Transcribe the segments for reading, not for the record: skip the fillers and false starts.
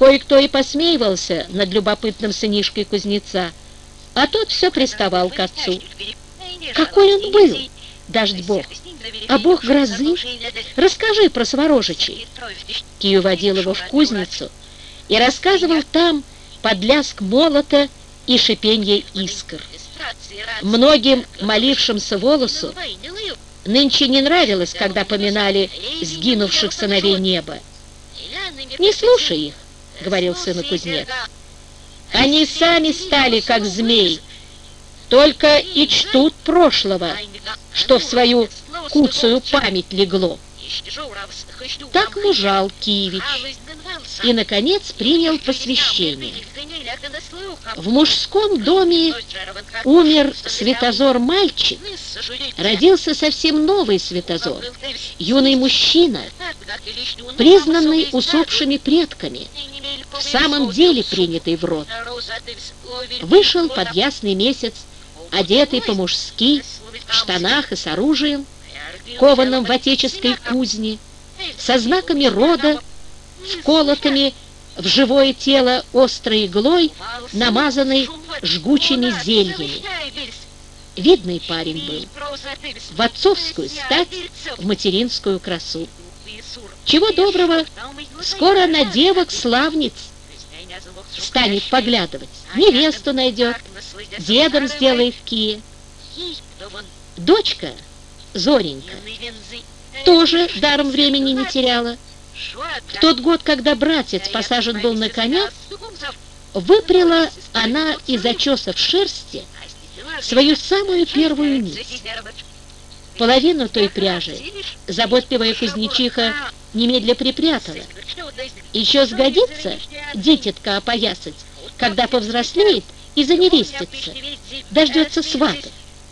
Кое-кто и посмеивался над любопытным сынишкой кузнеца, а тот все приставал к отцу. Какой он был, дождь-бог, а бог грозы? Расскажи про Сворожичей. Кию водил его в кузницу и рассказывал там под лязг молота и шипенье искр. Многим молившимся Волосу нынче не нравилось, когда поминали сгинувших сыновей неба. «Не слушай их», — говорил сыну кузнец. «Они сами стали, как змей, только и чтут прошлого, что в свою куцую память легло». Так мужал Киевич и, наконец, принял посвящение. В мужском доме умер Святозор-мальчик, родился совсем новый Святозор, юный мужчина, признанный усопшими предками, в самом деле принятый в род. Вышел под ясный месяц, одетый по-мужски, в штанах и с оружием, кованным в отеческой кузне, со знаками рода, вколотыми в живое тело острой иглой, намазанной жгучими зельями. Видный парень был, в отцовскую стать, в материнскую красу. Чего доброго, скоро на девок-славниц станет поглядывать, невесту найдет, дедом сделает Кия. Дочка Зоренька тоже даром времени не теряла. В тот год, когда братец посажен был на коня, выпряла она из очесов шерсти свою самую первую нить. Половину той пряжи заботливая кузнечиха немедля припрятала. Еще сгодится дитятка опоясать, когда повзрослеет и заневестится, дождется свата.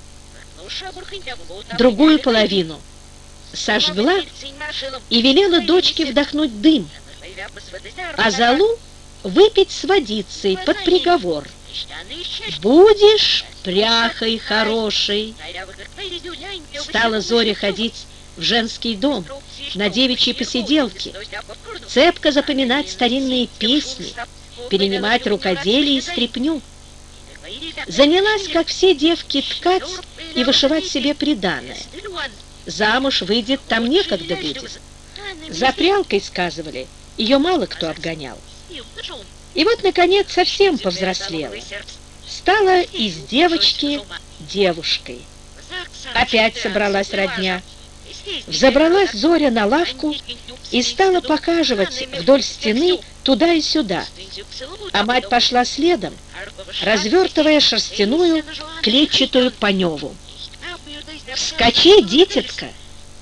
Другую половину сожгла и велела дочке вдохнуть дым, а золу выпить с водицей под приговор. «Будешь пряхой хорошей». Стала Зоря ходить в женский дом, на девичьи посиделки, цепко запоминать старинные песни, перенимать рукоделие и стряпню. Занялась, как все девки, ткать и вышивать себе приданое. Замуж выйдет, там некогда будет. За прялкой, сказывали, ее мало кто отгонял. И вот, наконец, совсем повзрослела. Стала из девочки девушкой. Опять собралась родня. Взобралась Зоря на лавку и стала покаживать вдоль стены туда и сюда. А мать пошла следом, развертывая шерстяную клетчатую паневу. «Вскочи, дитятка!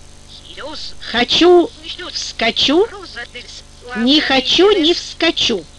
Хочу, вскочу, не хочу, не вскочу!»